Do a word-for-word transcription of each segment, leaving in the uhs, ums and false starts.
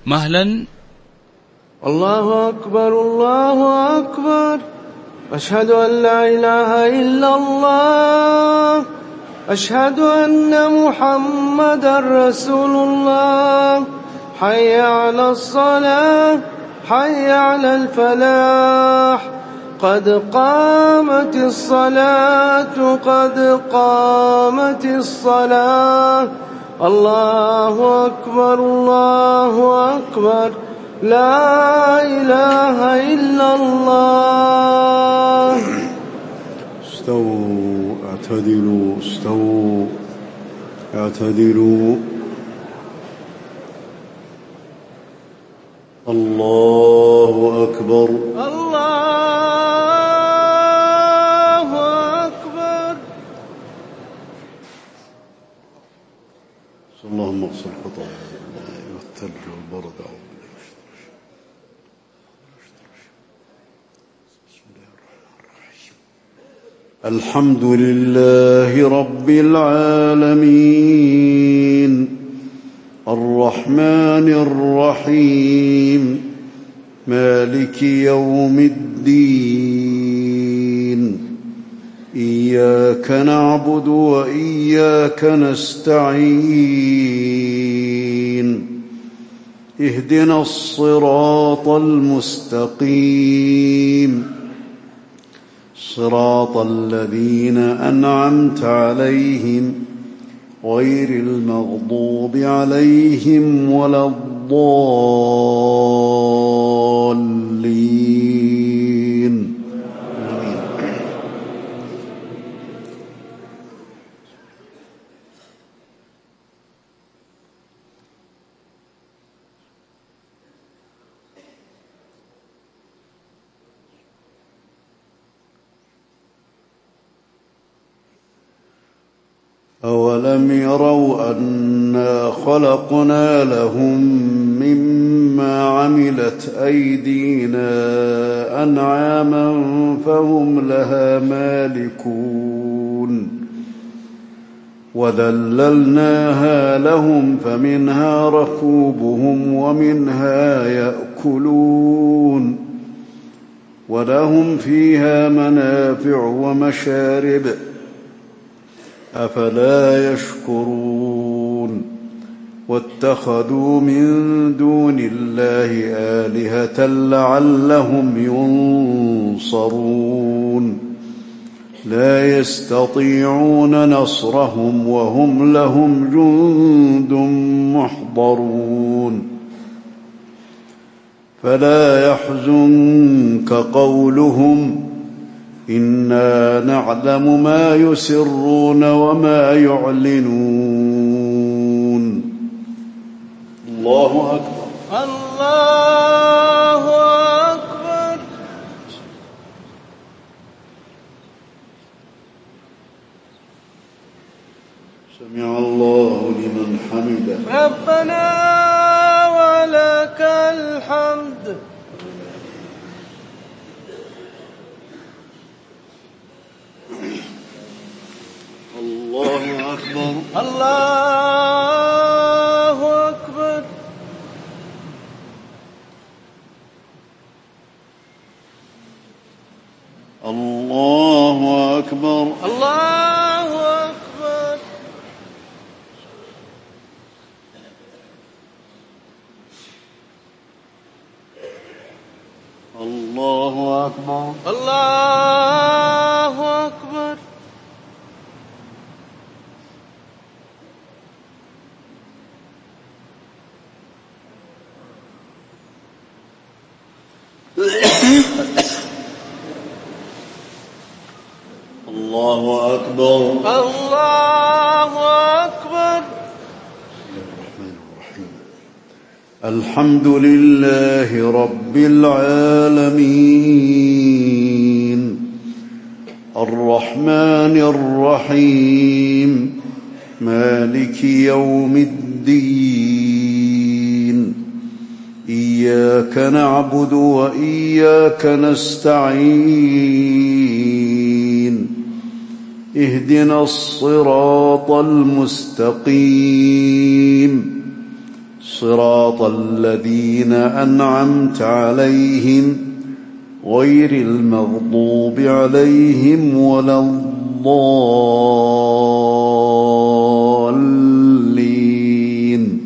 مهلا. الله أكبر الله أكبر، أشهد أن لا إله إلا الله، أشهد أن محمدا رسول الله. حي على الصلاة، حي على الفلاح، قد قامت الصلاة، قد قامت الصلاة. الله أكبر الله أكبر، لا إله إلا الله. استووا اعتدلوا، استووا اعتدلوا. الله أكبر الله أكبر. اللهم اغفر خطايانا والثلج والبرد. الحمد لله رب العالمين، الرحمن الرحيم، مالك يوم الدين. إياك نعبد وإياك نستعين، اهدنا الصراط المستقيم، صراط الذين أنعمت عليهم غير المغضوب عليهم ولا الضالين. أولم يروا أنا خلقنا لهم مما عملت أيدينا أنعاما فهم لها مالكون، وذللناها لهم فمنها ركوبهم ومنها يأكلون، ولهم فيها منافع ومشارب، أفلا يشكرون. واتخذوا من دون الله آلهة لعلهم ينصرون، لا يستطيعون نصرهم وهم لهم جند محضرون. فلا يحزنك قولهم، إنا نعلم ما يسرون وما يعلنون. الله أكبر الله أكبر. سمع الله لمن حمده. ربنا ولك الحمد. الله أكبر الله أكبر. الله أكبر الله أكبر. الله أكبر الله أكبر. الله أكبر الله أكبر. الرحمن الرحيم. الحمد لله رب العالمين، الرحمن الرحيم، مالك يوم الدين. إياك نعبد وإياك نستعين، اهدنا الصراط المستقيم، صراط الذين أنعمت عليهم غير المغضوب عليهم ولا الضالين.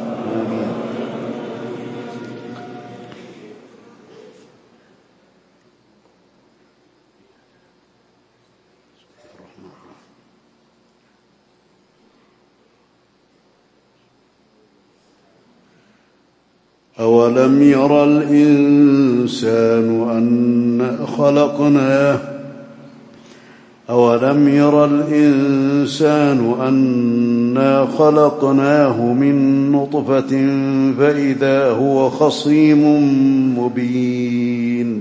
أولم ير الإنسان أنا خلقناه أولم ير الإنسان أنا خلقناه من نطفة فإذا هو خصيم مبين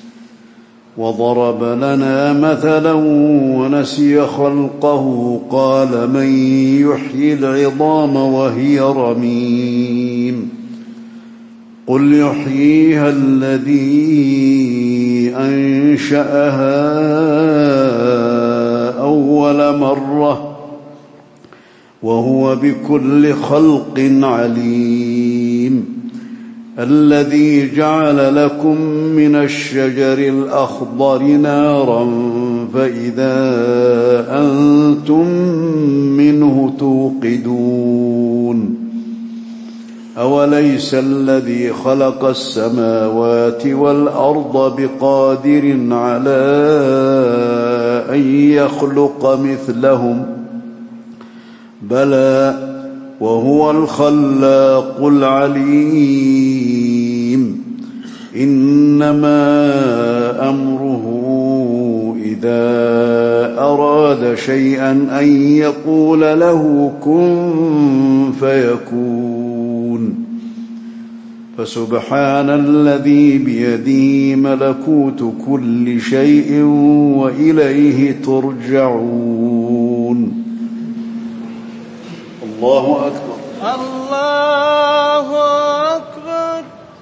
وضرب لنا مثلا ونسي خلقه قال من يحيي العظام وهي رميم قل يحييها الذي أنشأها أول مرة وهو بكل خلق عليم الذي جعل لكم من الشجر الأخضر نارا فإذا أنتم منه توقدون أوليس الذي خلق السماوات والأرض بقادر على أن يخلق مثلهم بلى وهو الخلاق العليم إنما أمره إذا أراد شيئا أن يقول له كن فيكون فسبحان الذي بيده ملكوت كل شيء وإليه ترجعون. الله أكبر. الله أكبر.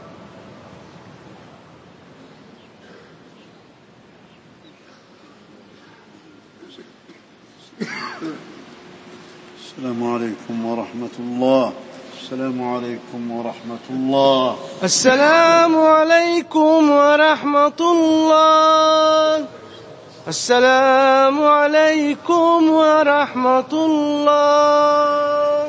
السلام عليكم ورحمة الله. السلام عليكم ورحمة الله. السلام عليكم ورحمة الله. السلام عليكم ورحمة الله.